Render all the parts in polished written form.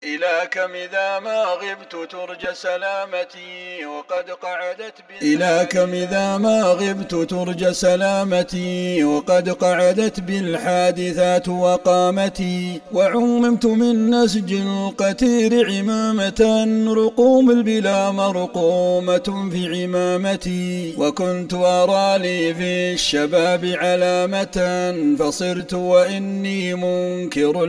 إلى كم إذا ما غبت ترجى سلامتي وقد قعدت بالحادثات وقامتي. وعممت من نسج القتير عمامة، رقوم البلا مرقومة في عمامتي. وكنت أرى لي في الشباب علامة، فصرت وإني منكر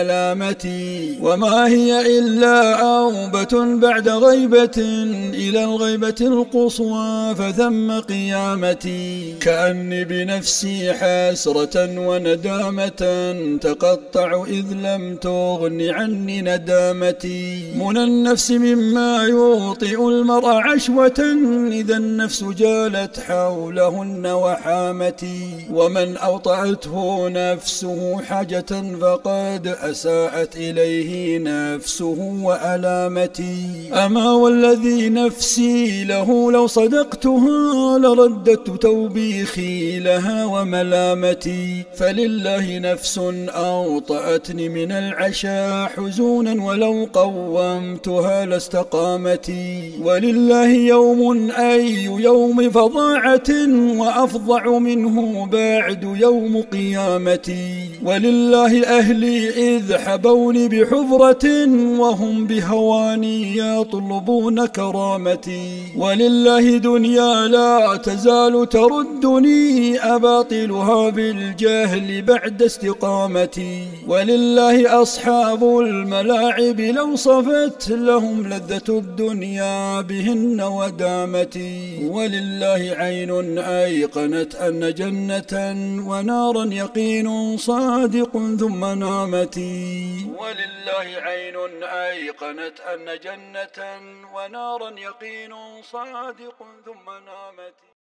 لعلامتي. وما هي إلا عوبة بعد غيبة إلى الغيبة القصوى فثم قيامتي. كأني بنفسي حسرة وندامة تقطع إذ لم تغن عني ندامتي. من النفس مما يوطئ المرء عشوة إذا النفس جالت حولهن وحامتي. ومن أوطأته نفسه حاجة فقد أساءت إليه نفسه وألامتي. أما والذي نفسي له لو صدقتها لرددت توبيخي لها وملامتي. فلله نفس أوطأتني من العشا حزونا ولو قومتها لاستقامتي. ولله يوم أي يوم فظاعة وأفظع منه بعد يوم قيامتي. ولله أهلي إذ حبوني بحفرة وهم بهواني يطلبون كرامتي. ولله دنيا لا تزال تردني أباطلها بالجهل بعد استقامتي. ولله أصحاب الملاعب لو صفت لهم لذة الدنيا بهن ودامتي. ولله عين أيقنت أن جنة ونارا يقين صادق ثم نامتي. ولله عين أيقنت أن جنة ونارا يقين صادق ثم نامتي.